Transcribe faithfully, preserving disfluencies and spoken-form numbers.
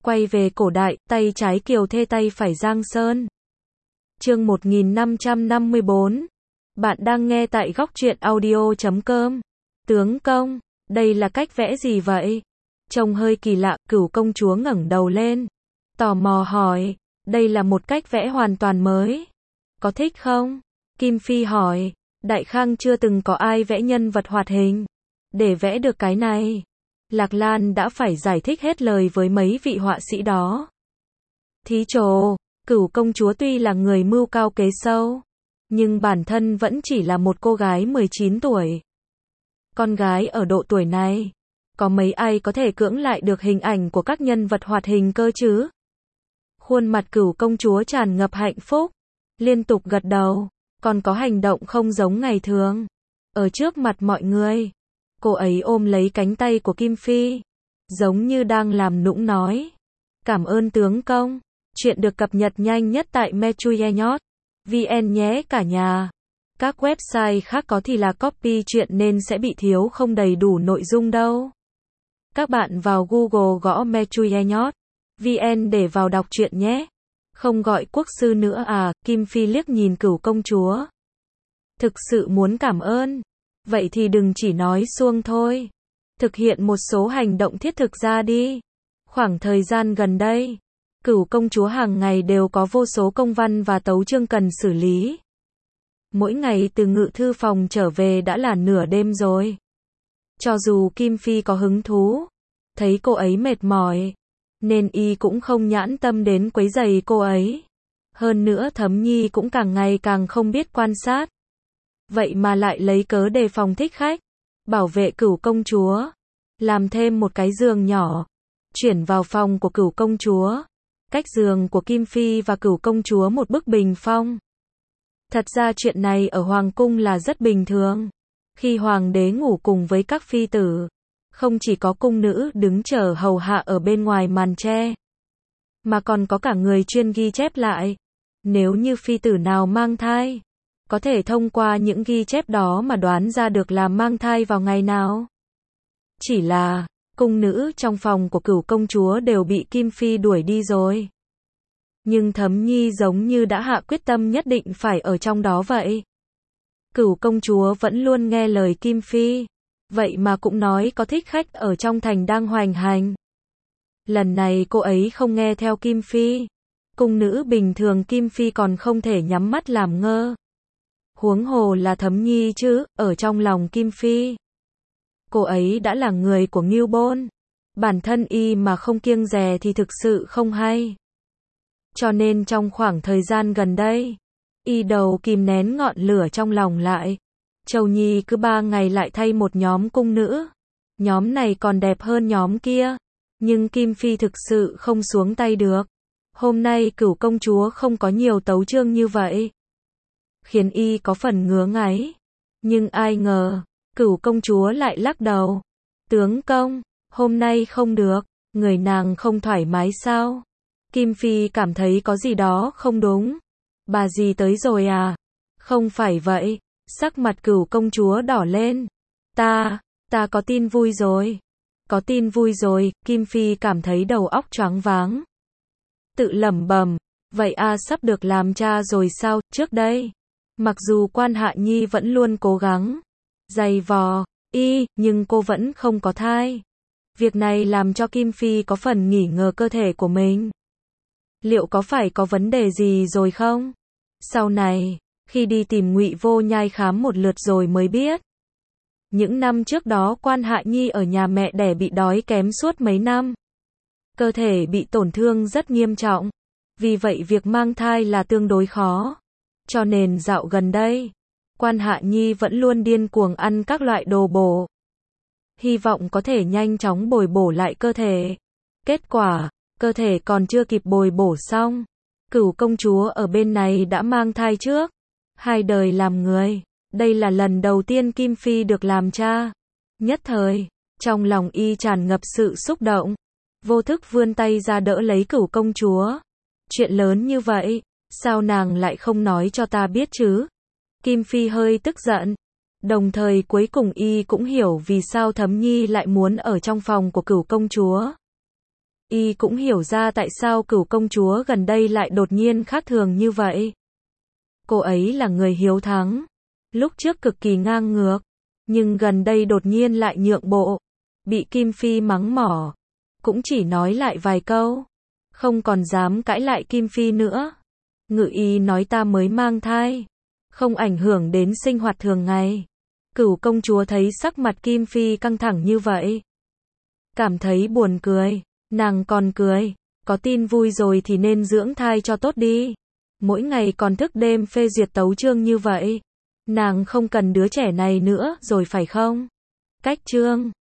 Quay về cổ đại, tay trái Kiều Thê tay phải Giang Sơn. Chương một nghìn năm trăm năm mươi bốn. Bạn đang nghe tại góc truyện audio chấm com. Tướng công, đây là cách vẽ gì vậy? Trông hơi kỳ lạ, Cửu công chúa ngẩng đầu lên, tò mò hỏi, đây là một cách vẽ hoàn toàn mới. Có thích không? Kim Phi hỏi, Đại Khang chưa từng có ai vẽ nhân vật hoạt hình. Để vẽ được cái này, Lạc Lan đã phải giải thích hết lời với mấy vị họa sĩ đó. Thí trồ, Cửu công chúa tuy là người mưu cao kế sâu, nhưng bản thân vẫn chỉ là một cô gái mười chín tuổi. Con gái ở độ tuổi này, có mấy ai có thể cưỡng lại được hình ảnh của các nhân vật hoạt hình cơ chứ? Khuôn mặt Cửu công chúa tràn ngập hạnh phúc, liên tục gật đầu, còn có hành động không giống ngày thường. Ở trước mặt mọi người, cô ấy ôm lấy cánh tay của Kim Phi, giống như đang làm nũng nói, cảm ơn tướng công. Chuyện được cập nhật nhanh nhất tại mechuyenot chấm vn nhé cả nhà. Các website khác có thì là copy chuyện nên sẽ bị thiếu không đầy đủ nội dung đâu. Các bạn vào Google gõ mechuyenot chấm vn để vào đọc truyện nhé. Không gọi quốc sư nữa à? Kim Phi liếc nhìn Cửu công chúa. Thực sự muốn cảm ơn. Vậy thì đừng chỉ nói suông thôi. Thực hiện một số hành động thiết thực ra đi. Khoảng thời gian gần đây, Cửu công chúa hàng ngày đều có vô số công văn và tấu chương cần xử lý. Mỗi ngày từ ngự thư phòng trở về đã là nửa đêm rồi. Cho dù Kim Phi có hứng thú, thấy cô ấy mệt mỏi, nên y cũng không nhãn tâm đến quấy rầy cô ấy. Hơn nữa Thấm Nhi cũng càng ngày càng không biết quan sát. Vậy mà lại lấy cớ đề phòng thích khách, bảo vệ Cửu công chúa, làm thêm một cái giường nhỏ, chuyển vào phòng của Cửu công chúa. Cách giường của Kim Phi và Cửu công chúa một bức bình phong. Thật ra chuyện này ở Hoàng cung là rất bình thường. Khi Hoàng đế ngủ cùng với các phi tử, không chỉ có cung nữ đứng chờ hầu hạ ở bên ngoài màn tre, mà còn có cả người chuyên ghi chép lại. Nếu như phi tử nào mang thai, có thể thông qua những ghi chép đó mà đoán ra được là mang thai vào ngày nào. Chỉ là, cung nữ trong phòng của Cửu công chúa đều bị Kim Phi đuổi đi rồi. Nhưng Thấm Nhi giống như đã hạ quyết tâm nhất định phải ở trong đó vậy. Cửu công chúa vẫn luôn nghe lời Kim Phi, vậy mà cũng nói có thích khách ở trong thành đang hoành hành. Lần này cô ấy không nghe theo Kim Phi. Cung nữ bình thường Kim Phi còn không thể nhắm mắt làm ngơ. Huống hồ là Thấm Nhi chứ, ở trong lòng Kim Phi. Cô ấy đã là người của Ngưu Bôn. Bản thân y mà không kiêng dè thì thực sự không hay. Cho nên trong khoảng thời gian gần đây, y đầu kìm nén ngọn lửa trong lòng lại. Châu Nhi cứ ba ngày lại thay một nhóm cung nữ. Nhóm này còn đẹp hơn nhóm kia. Nhưng Kim Phi thực sự không xuống tay được. Hôm nay Cửu công chúa không có nhiều tấu chương như vậy, khiến y có phần ngứa ngáy. Nhưng ai ngờ, Cửu công chúa lại lắc đầu. Tướng công, hôm nay không được, người nàng không thoải mái sao? Kim Phi cảm thấy có gì đó không đúng. Bà dì tới rồi à? Không phải vậy. Sắc mặt Cửu công chúa đỏ lên. Ta, ta có tin vui rồi. Có tin vui rồi. Kim Phi cảm thấy đầu óc choáng váng. Tự lẩm bẩm, vậy a sắp được làm cha rồi sao? Trước đây, mặc dù Quan Hạ Nhi vẫn luôn cố gắng giày vò y, nhưng cô vẫn không có thai. Việc này làm cho Kim Phi có phần nghi ngờ cơ thể của mình. Liệu có phải có vấn đề gì rồi không? Sau này, khi đi tìm Ngụy Vô Nhai khám một lượt rồi mới biết. Những năm trước đó Quan Hạ Nhi ở nhà mẹ đẻ bị đói kém suốt mấy năm. Cơ thể bị tổn thương rất nghiêm trọng. Vì vậy việc mang thai là tương đối khó. Cho nên dạo gần đây, Quan Hạ Nhi vẫn luôn điên cuồng ăn các loại đồ bổ. Hy vọng có thể nhanh chóng bồi bổ lại cơ thể. Kết quả, cơ thể còn chưa kịp bồi bổ xong, Cửu công chúa ở bên này đã mang thai trước. Hai đời làm người, đây là lần đầu tiên Kim Phi được làm cha. Nhất thời, trong lòng y tràn ngập sự xúc động. Vô thức vươn tay ra đỡ lấy Cửu công chúa. Chuyện lớn như vậy, sao nàng lại không nói cho ta biết chứ? Kim Phi hơi tức giận. Đồng thời cuối cùng y cũng hiểu vì sao Thấm Nhi lại muốn ở trong phòng của Cửu công chúa. Y cũng hiểu ra tại sao Cửu công chúa gần đây lại đột nhiên khác thường như vậy. Cô ấy là người hiếu thắng, lúc trước cực kỳ ngang ngược, nhưng gần đây đột nhiên lại nhượng bộ, bị Kim Phi mắng mỏ, cũng chỉ nói lại vài câu, không còn dám cãi lại Kim Phi nữa. Ngự y nói ta mới mang thai, không ảnh hưởng đến sinh hoạt thường ngày. Cửu công chúa thấy sắc mặt Kim Phi căng thẳng như vậy, cảm thấy buồn cười, nàng còn cười, có tin vui rồi thì nên dưỡng thai cho tốt đi. Mỗi ngày còn thức đêm phê duyệt tấu chương như vậy, nàng không cần đứa trẻ này nữa rồi phải không? Cách chương